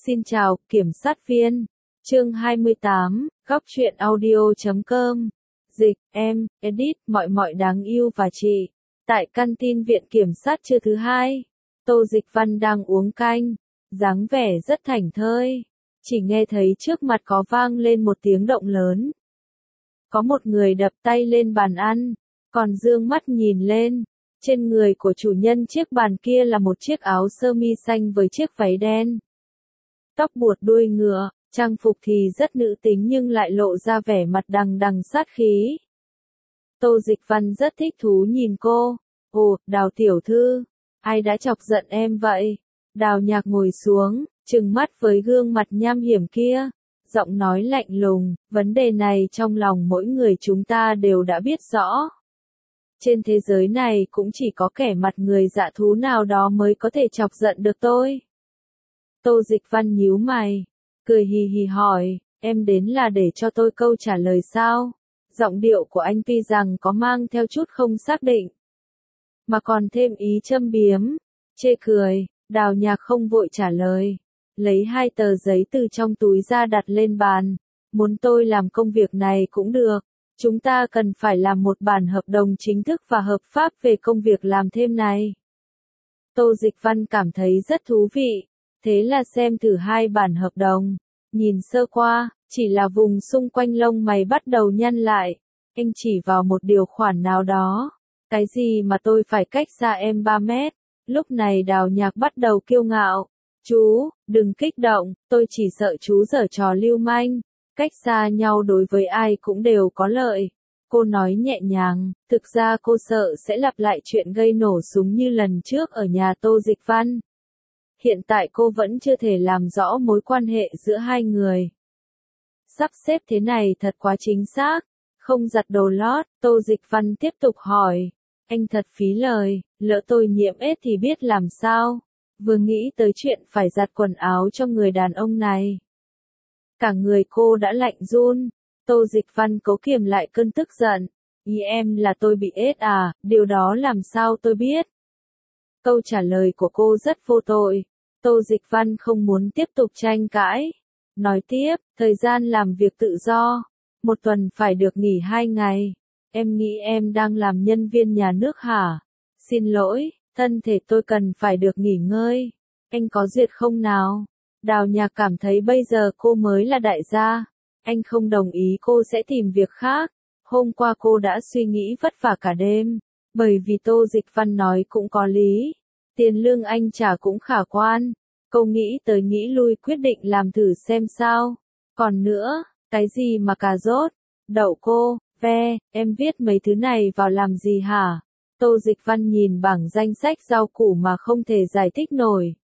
Xin chào, kiểm sát viên. Chương 28, góc truyện audio.com. Dịch, em, edit, mọi đáng yêu và chị. Tại căn tin viện kiểm sát trưa thứ hai, Tô Dịch Văn đang uống canh, dáng vẻ rất thảnh thơi. Chỉ nghe thấy trước mặt có vang lên một tiếng động lớn. Có một người đập tay lên bàn ăn, còn dương mắt nhìn lên. Trên người của chủ nhân chiếc bàn kia là một chiếc áo sơ mi xanh với chiếc váy đen. Tóc buộc đuôi ngựa, trang phục thì rất nữ tính nhưng lại lộ ra vẻ mặt đằng đằng sát khí. Tô Dịch Văn rất thích thú nhìn cô. Ồ, Đào tiểu thư, ai đã chọc giận em vậy? Đào Nhạc ngồi xuống, trừng mắt với gương mặt nham hiểm kia, giọng nói lạnh lùng, vấn đề này trong lòng mỗi người chúng ta đều đã biết rõ. Trên thế giới này cũng chỉ có kẻ mặt người dạ thú nào đó mới có thể chọc giận được tôi. Tô Dịch Văn nhíu mày, cười hì hì hỏi, em đến là để cho tôi câu trả lời sao? Giọng điệu của anh tuy rằng có mang theo chút không xác định, mà còn thêm ý châm biếm, chê cười. Đào Nhạc không vội trả lời, lấy 2 tờ giấy từ trong túi ra đặt lên bàn. Muốn tôi làm công việc này cũng được, chúng ta cần phải làm một bản hợp đồng chính thức và hợp pháp về công việc làm thêm này. Tô Dịch Văn cảm thấy rất thú vị, thế là xem thử 2 bản hợp đồng. Nhìn sơ qua, chỉ là vùng xung quanh lông mày bắt đầu nhăn lại. Anh chỉ vào một điều khoản nào đó. Cái gì mà tôi phải cách xa em 3 mét? Lúc này Đào Nhạc bắt đầu kiêu ngạo. Chú, đừng kích động, tôi chỉ sợ chú giở trò lưu manh. Cách xa nhau đối với ai cũng đều có lợi. Cô nói nhẹ nhàng, thực ra cô sợ sẽ lặp lại chuyện gây nổ súng như lần trước ở nhà Tô Dịch Văn. Hiện tại cô vẫn chưa thể làm rõ mối quan hệ giữa hai người. Sắp xếp thế này thật quá chính xác. Không giặt đồ lót, Tô Dịch Văn tiếp tục hỏi. Anh thật phí lời, lỡ tôi nhiễm AIDS thì biết làm sao. Vừa nghĩ tới chuyện phải giặt quần áo cho người đàn ông này, cả người cô đã lạnh run. Tô Dịch Văn cố kiềm lại cơn tức giận. Ý em là tôi bị AIDS à, điều đó làm sao tôi biết? Câu trả lời của cô rất vô tội. Tô Dịch Văn không muốn tiếp tục tranh cãi. Nói tiếp, thời gian làm việc tự do. 1 tuần phải được nghỉ 2 ngày. Em nghĩ em đang làm nhân viên nhà nước hả? Xin lỗi, thân thể tôi cần phải được nghỉ ngơi. Anh có duyệt không nào? Đào Nhạc cảm thấy bây giờ cô mới là đại gia. Anh không đồng ý cô sẽ tìm việc khác. Hôm qua cô đã suy nghĩ vất vả cả đêm. Bởi vì Tô Dịch Văn nói cũng có lý. Tiền lương anh trả cũng khả quan. Cô nghĩ tới nghĩ lui quyết định làm thử xem sao. Còn nữa, cái gì mà cà rốt? Đậu cô, ve, em viết mấy thứ này vào làm gì hả? Tô Dịch Văn nhìn bảng danh sách rau củ mà không thể giải thích nổi.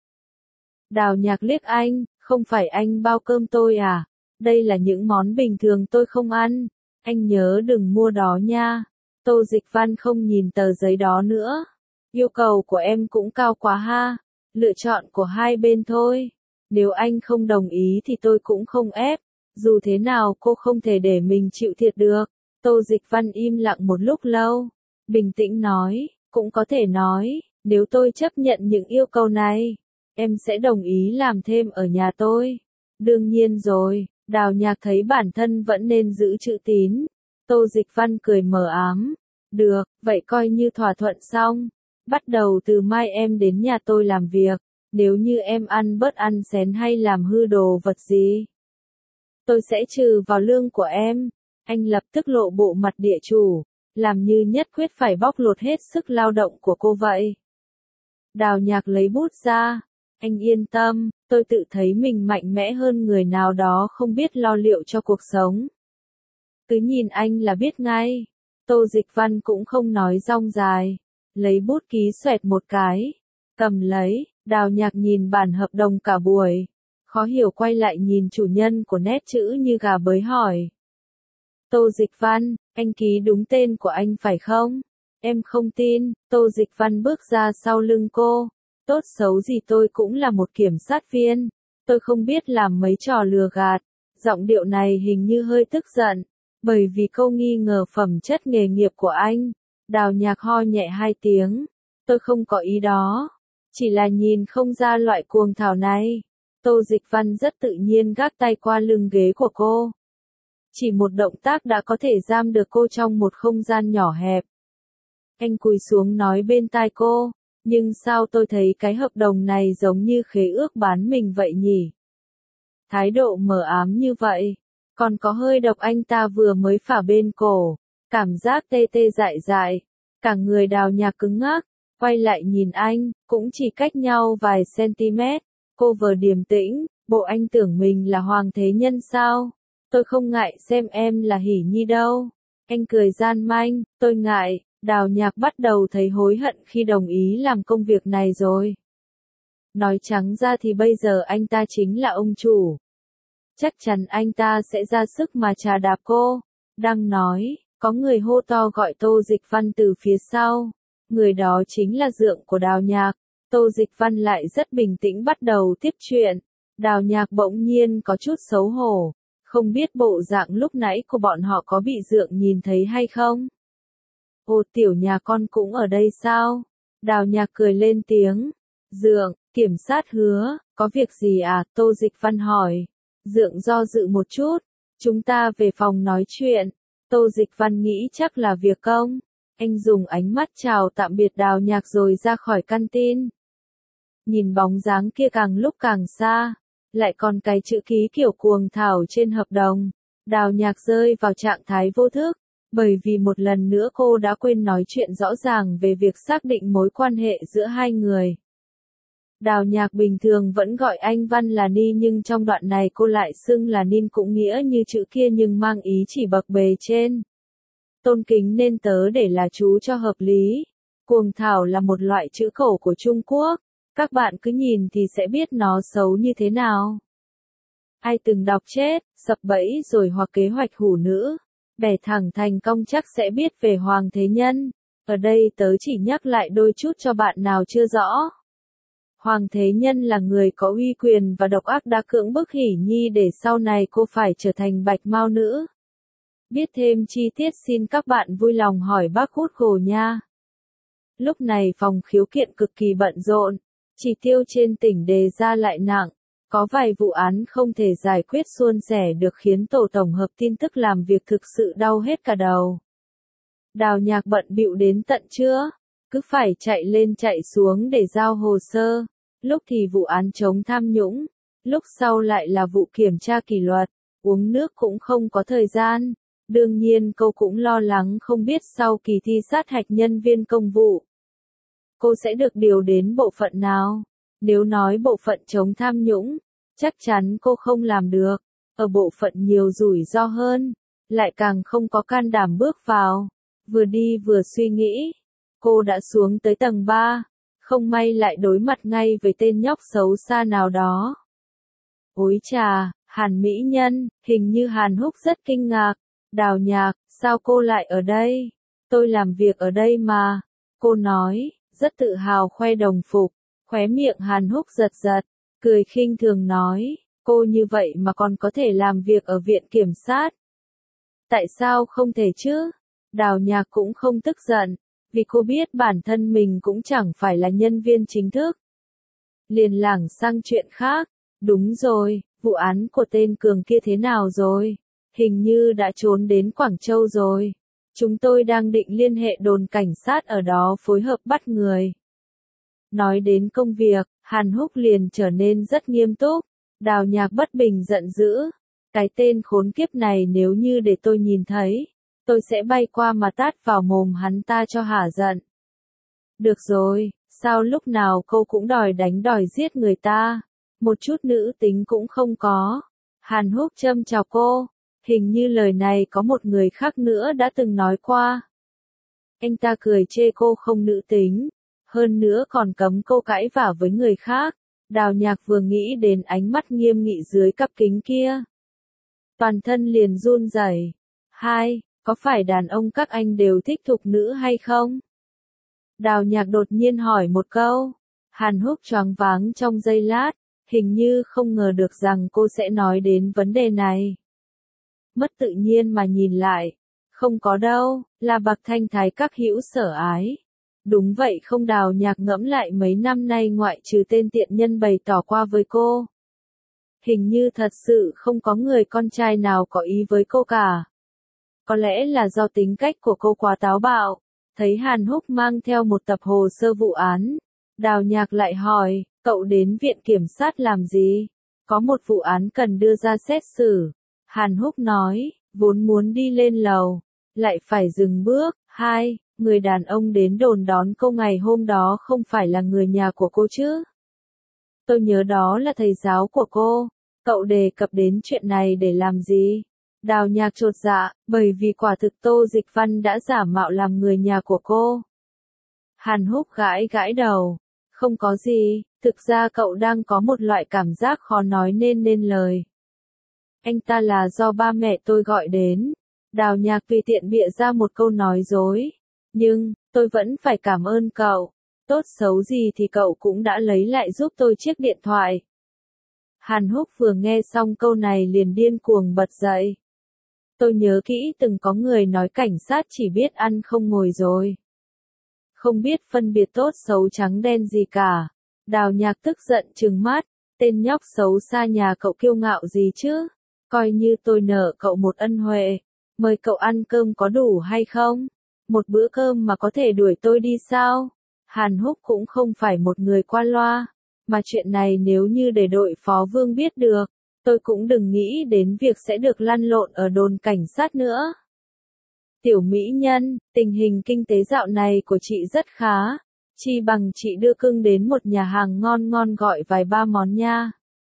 Đào Nhạc liếc anh, không phải anh bao cơm tôi à? Đây là những món bình thường tôi không ăn. Anh nhớ đừng mua đó nha. Tô Dịch Văn không nhìn tờ giấy đó nữa. Yêu cầu của em cũng cao quá ha. Lựa chọn của hai bên thôi. Nếu anh không đồng ý thì tôi cũng không ép. Dù thế nào cô không thể để mình chịu thiệt được. Tô Dịch Văn im lặng một lúc lâu. Bình tĩnh nói, cũng có thể nói, nếu tôi chấp nhận những yêu cầu này, em sẽ đồng ý làm thêm ở nhà tôi. Đương nhiên rồi, Đào Nhạc thấy bản thân vẫn nên giữ chữ tín. Tô Dịch Văn cười mờ ám. Được, vậy coi như thỏa thuận xong. Bắt đầu từ mai em đến nhà tôi làm việc. Nếu như em ăn bớt ăn xén hay làm hư đồ vật gì, tôi sẽ trừ vào lương của em. Anh lập tức lộ bộ mặt địa chủ, làm như nhất quyết phải bóc lột hết sức lao động của cô vậy. Đào Nhạc lấy bút ra. Anh yên tâm, tôi tự thấy mình mạnh mẽ hơn người nào đó không biết lo liệu cho cuộc sống. Cứ nhìn anh là biết ngay. Tô Dịch Văn cũng không nói rong dài. Lấy bút ký xoẹt một cái. Cầm lấy, Đào Nhạc nhìn bản hợp đồng cả buổi. Khó hiểu quay lại nhìn chủ nhân của nét chữ như gà bới hỏi. Tô Dịch Văn, anh ký đúng tên của anh phải không? Em không tin. Tô Dịch Văn bước ra sau lưng cô. Tốt xấu gì tôi cũng là một kiểm sát viên. Tôi không biết làm mấy trò lừa gạt. Giọng điệu này hình như hơi tức giận. Bởi vì câu nghi ngờ phẩm chất nghề nghiệp của anh. Đào Nhạc ho nhẹ 2 tiếng. Tôi không có ý đó. Chỉ là nhìn không ra loại cuồng thảo này. Tô Dịch Văn rất tự nhiên gác tay qua lưng ghế của cô. Chỉ một động tác đã có thể giam được cô trong một không gian nhỏ hẹp. Anh cúi xuống nói bên tai cô, nhưng sao tôi thấy cái hợp đồng này giống như khế ước bán mình vậy nhỉ? Thái độ mờ ám như vậy, còn có hơi độc. Anh ta vừa mới phả bên cổ, cảm giác tê tê dại dại, cả người Đào Nhạc cứng ngắc, quay lại nhìn anh, cũng chỉ cách nhau vài cm. Cô vừa điềm tĩnh, bộ anh tưởng mình là Hoàng Thế Nhân sao? Tôi không ngại xem em là Hỷ Nhi đâu. Anh cười gian manh, tôi ngại. Đào Nhạc bắt đầu thấy hối hận khi đồng ý làm công việc này rồi. Nói trắng ra thì bây giờ anh ta chính là ông chủ. Chắc chắn anh ta sẽ ra sức mà trà đạp cô. Đang nói, có người hô to gọi Tô Dịch Văn từ phía sau. Người đó chính là dượng của Đào Nhạc. Tô Dịch Văn lại rất bình tĩnh bắt đầu tiếp chuyện. Đào Nhạc bỗng nhiên có chút xấu hổ. Không biết bộ dạng lúc nãy của bọn họ có bị dượng nhìn thấy hay không? Ô, tiểu nhà con cũng ở đây sao? Đào Nhạc cười lên tiếng. Dượng, kiểm sát hứa, có việc gì à? Tô Dịch Văn hỏi. Dượng do dự một chút. Chúng ta về phòng nói chuyện. Tô Dịch Văn nghĩ chắc là việc công. Anh dùng ánh mắt chào tạm biệt Đào Nhạc rồi ra khỏi căn tin. Nhìn bóng dáng kia càng lúc càng xa. Lại còn cái chữ ký kiểu cuồng thảo trên hợp đồng. Đào Nhạc rơi vào trạng thái vô thức. Bởi vì một lần nữa cô đã quên nói chuyện rõ ràng về việc xác định mối quan hệ giữa hai người. Đào Nhạc bình thường vẫn gọi anh Văn là Ni, nhưng trong đoạn này cô lại xưng là Nin, cũng nghĩa như chữ kia nhưng mang ý chỉ bậc bề trên. Tôn kính nên tớ để là chú cho hợp lý. Cuồng thảo là một loại chữ cổ của Trung Quốc. Các bạn cứ nhìn thì sẽ biết nó xấu như thế nào. Ai từng đọc chết, sập bẫy rồi hoặc kế hoạch hủ nữ, bẻ thẳng thành cong chắc sẽ biết về Hoàng Thế Nhân. Ở đây tớ chỉ nhắc lại đôi chút cho bạn nào chưa rõ. Hoàng Thế Nhân là người có uy quyền và độc ác đã cưỡng bức Hỷ Nhi để sau này cô phải trở thành Bạch Mao Nữ. Biết thêm chi tiết xin các bạn vui lòng hỏi bác Google nha. Lúc này phòng khiếu kiện cực kỳ bận rộn, chỉ tiêu trên tỉnh đề ra lại nặng. Có vài vụ án không thể giải quyết suôn sẻ được khiến tổ tổng hợp tin tức làm việc thực sự đau hết cả đầu. Đào Nhạc bận bịu đến tận trưa, cứ phải chạy lên chạy xuống để giao hồ sơ. Lúc thì vụ án chống tham nhũng, lúc sau lại là vụ kiểm tra kỷ luật, uống nước cũng không có thời gian. Đương nhiên cô cũng lo lắng không biết sau kỳ thi sát hạch nhân viên công vụ, cô sẽ được điều đến bộ phận nào. Nếu nói bộ phận chống tham nhũng, chắc chắn cô không làm được. Ở bộ phận nhiều rủi ro hơn, lại càng không có can đảm bước vào. Vừa đi vừa suy nghĩ, cô đã xuống tới tầng 3, không may lại đối mặt ngay với tên nhóc xấu xa nào đó. Ối chà, Hàn mỹ nhân, hình như Hàn Húc rất kinh ngạc. Đào Nhạc, sao cô lại ở đây? Tôi làm việc ở đây mà. Cô nói, rất tự hào khoe đồng phục. Khóe miệng Hàn Húc giật giật, cười khinh thường nói, cô như vậy mà còn có thể làm việc ở viện kiểm sát. Tại sao không thể chứ? Đào Nhạc cũng không tức giận, vì cô biết bản thân mình cũng chẳng phải là nhân viên chính thức. Liền lảng sang chuyện khác, đúng rồi, vụ án của tên Cường kia thế nào rồi? Hình như đã trốn đến Quảng Châu rồi. Chúng tôi đang định liên hệ đồn cảnh sát ở đó phối hợp bắt người. Nói đến công việc, Hàn Húc liền trở nên rất nghiêm túc. Đào Nhạc bất bình giận dữ. Cái tên khốn kiếp này nếu như để tôi nhìn thấy, tôi sẽ bay qua mà tát vào mồm hắn ta cho hả giận. Được rồi, sao lúc nào cô cũng đòi đánh đòi giết người ta? Một chút nữ tính cũng không có. Hàn Húc châm chọc cô. Hình như lời này có một người khác nữa đã từng nói qua. Anh ta cười chê cô không nữ tính. Hơn nữa còn cấm cô cãi vả với người khác. Đào Nhạc vừa nghĩ đến ánh mắt nghiêm nghị dưới cặp kính kia, toàn thân liền run rẩy. Hai, có phải đàn ông các anh đều thích thục nữ hay không? Đào Nhạc đột nhiên hỏi một câu. Hàn Húc choáng váng trong giây lát, hình như không ngờ được rằng cô sẽ nói đến vấn đề này. Mất tự nhiên mà nhìn lại. Không có đâu, là bậc thanh thái các hữu sở ái. Đúng vậy không? Đào Nhạc ngẫm lại mấy năm nay ngoại trừ tên tiện nhân bày tỏ qua với cô, Hình như thật sự không có người con trai nào có ý với cô cả. Có lẽ là do tính cách của cô quá táo bạo. Thấy Hàn Húc mang theo một tập hồ sơ vụ án, Đào Nhạc lại hỏi, cậu đến viện kiểm sát làm gì? Có một vụ án cần đưa ra xét xử. Hàn Húc nói, vốn muốn đi lên lầu, lại phải dừng bước. Hai, người đàn ông đến đồn đón cô ngày hôm đó không phải là người nhà của cô chứ? Tôi nhớ đó là thầy giáo của cô. Cậu đề cập đến chuyện này để làm gì? Đào Nhạc chột dạ, bởi vì quả thực Tô Dịch Văn đã giả mạo làm người nhà của cô. Hàn Húc gãi gãi đầu. Không có gì, thực ra cậu đang có một loại cảm giác khó nói nên lời. Anh ta là do ba mẹ tôi gọi đến. Đào Nhạc tùy tiện bịa ra một câu nói dối. Nhưng, tôi vẫn phải cảm ơn cậu. Tốt xấu gì thì cậu cũng đã lấy lại giúp tôi chiếc điện thoại. Hàn Húc vừa nghe xong câu này liền điên cuồng bật dậy. Tôi nhớ kỹ từng có người nói cảnh sát chỉ biết ăn không ngồi rồi. Không biết phân biệt tốt xấu trắng đen gì cả. Đào Nhạc tức giận trừng mắt, tên nhóc xấu xa nhà cậu kiêu ngạo gì chứ? Coi như tôi nợ cậu một ân huệ. Mời cậu ăn cơm có đủ hay không? Một bữa cơm mà có thể đuổi tôi đi sao? Hàn Húc cũng không phải một người qua loa. Mà chuyện này nếu như để đội phó Vương biết được, tôi cũng đừng nghĩ đến việc sẽ được lăn lộn ở đồn cảnh sát nữa. Tiểu mỹ nhân, tình hình kinh tế dạo này của chị rất khá. Chi bằng chị đưa cưng đến một nhà hàng ngon ngon gọi vài ba món nha.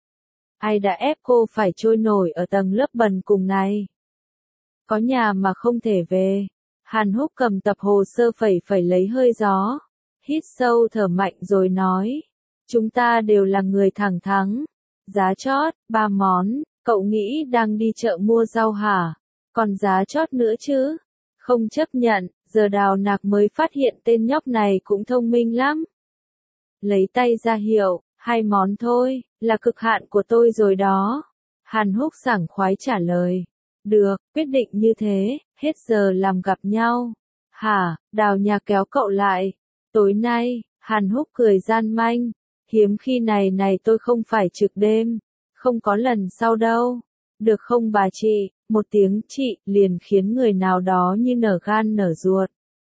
Ai đã ép cô phải trôi nổi ở tầng lớp bần cùng này? Có nhà mà không thể về. Hàn Húc cầm tập hồ sơ phẩy lấy hơi gió. Hít sâu thở mạnh rồi nói. Chúng ta đều là người thẳng thắn. Giá chót, 3 món, cậu nghĩ đang đi chợ mua rau hả? Còn giá chót nữa chứ? Không chấp nhận, giờ Đào Nạc mới phát hiện tên nhóc này cũng thông minh lắm. Lấy tay ra hiệu, 2 món thôi, là cực hạn của tôi rồi đó. Hàn Húc sảng khoái trả lời. Được, quyết định như thế, hết giờ làm gặp nhau. Hả, Đào Nhạc kéo cậu lại. Tối nay, Hàn Húc cười gian manh. Hiếm khi này tôi không phải trực đêm. Không có lần sau đâu. Được không bà chị? Một tiếng chị liền khiến người nào đó như nở gan nở ruột.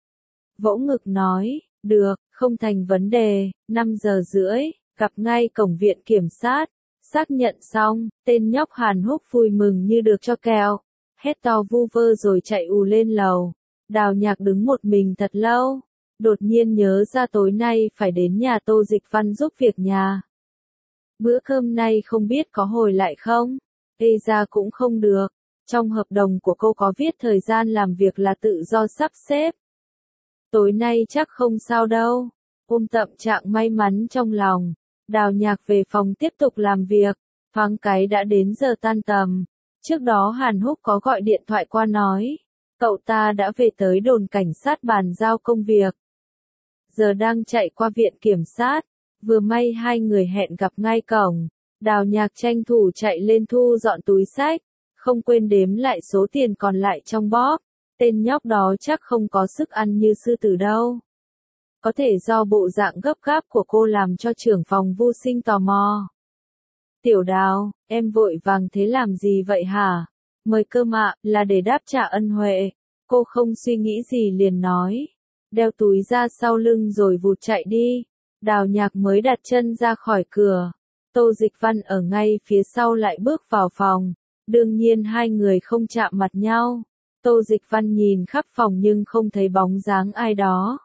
Vỗ ngực nói, được, không thành vấn đề, 5 giờ rưỡi, gặp ngay cổng viện kiểm sát. Xác nhận xong, tên nhóc Hàn Húc vui mừng như được cho kẹo. Hét to vu vơ rồi chạy ù lên lầu. Đào Nhạc đứng một mình thật lâu. Đột nhiên nhớ ra tối nay phải đến nhà Tô Dịch Văn giúp việc nhà. Bữa cơm nay không biết có hồi lại không? Ê ra cũng không được. Trong hợp đồng của cô có viết thời gian làm việc là tự do sắp xếp. Tối nay chắc không sao đâu. Ôm tâm trạng may mắn trong lòng. Đào Nhạc về phòng tiếp tục làm việc. Thoáng cái đã đến giờ tan tầm. Trước đó Hàn Húc có gọi điện thoại qua nói. Cậu ta đã về tới đồn cảnh sát bàn giao công việc. Giờ đang chạy qua viện kiểm sát. Vừa may hai người hẹn gặp ngay cổng. Đào Nhạc tranh thủ chạy lên thu dọn túi xách. Không quên đếm lại số tiền còn lại trong bóp. Tên nhóc đó chắc không có sức ăn như sư tử đâu. Có thể do bộ dạng gấp gáp của cô làm cho trưởng phòng Vu Sinh tò mò. Tiểu Đào, em vội vàng thế làm gì vậy hả? Mời cơm ạ, là để đáp trả ân huệ. Cô không suy nghĩ gì liền nói. Đeo túi ra sau lưng rồi vụt chạy đi. Đào Nhạc mới đặt chân ra khỏi cửa. Tô Dịch Văn ở ngay phía sau lại bước vào phòng. Đương nhiên hai người không chạm mặt nhau. Tô Dịch Văn nhìn khắp phòng nhưng không thấy bóng dáng ai đó.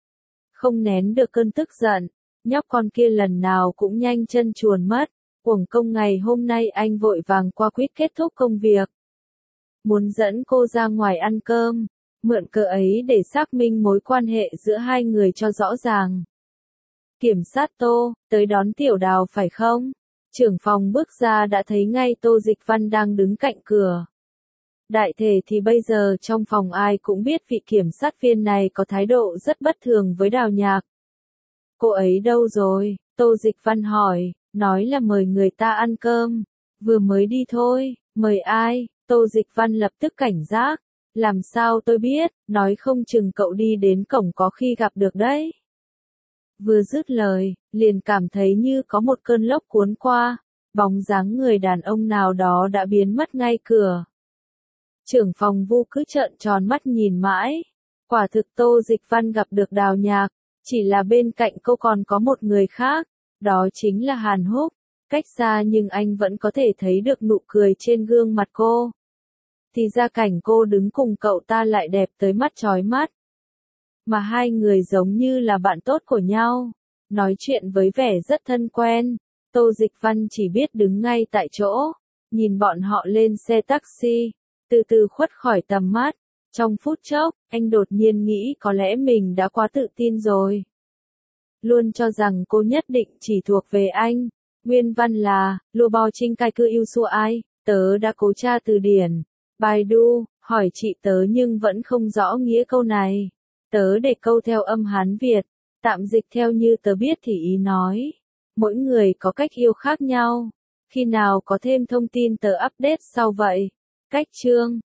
Không nén được cơn tức giận. Nhóc con kia lần nào cũng nhanh chân chuồn mất. Uổng công ngày hôm nay anh vội vàng qua quyết kết thúc công việc. Muốn dẫn cô ra ngoài ăn cơm. Mượn cớ ấy để xác minh mối quan hệ giữa hai người cho rõ ràng. Kiểm sát Tô, tới đón Tiểu Đào phải không? Trưởng phòng bước ra đã thấy ngay Tô Dịch Văn đang đứng cạnh cửa. Đại thể thì bây giờ trong phòng ai cũng biết vị kiểm sát viên này có thái độ rất bất thường với Đào Nhạc. Cô ấy đâu rồi? Tô Dịch Văn hỏi, nói là mời người ta ăn cơm. Vừa mới đi thôi, mời ai? Tô Dịch Văn lập tức cảnh giác. Làm sao tôi biết, nói không chừng cậu đi đến cổng có khi gặp được đấy. Vừa dứt lời, liền cảm thấy như có một cơn lốc cuốn qua. bóng dáng người đàn ông nào đó đã biến mất ngay cửa. Trưởng phòng Vu cứ trợn tròn mắt nhìn mãi. Quả thực Tô Dịch Văn gặp được Đào Nhạc, chỉ là bên cạnh cô còn có một người khác, đó chính là Hàn Húc. Cách xa nhưng anh vẫn có thể thấy được nụ cười trên gương mặt cô. Thì ra cảnh cô đứng cùng cậu ta lại đẹp tới mắt chói mắt. Mà hai người giống như là bạn tốt của nhau, nói chuyện với vẻ rất thân quen. Tô Dịch Văn chỉ biết đứng ngay tại chỗ, nhìn bọn họ lên xe taxi, từ từ khuất khỏi tầm mắt. Trong phút chốc, anh đột nhiên nghĩ có lẽ mình đã quá tự tin rồi. Luôn cho rằng cô nhất định chỉ thuộc về anh. Nguyên văn là, lô bò trinh cai cư yêu xua ai, tớ đã cố tra từ điển. Baidu, hỏi chị tớ nhưng vẫn không rõ nghĩa câu này. Tớ để câu theo âm Hán Việt, tạm dịch theo như tớ biết thì ý nói. Mỗi người có cách yêu khác nhau. Khi nào có thêm thông tin tớ update sau vậy. Cách chương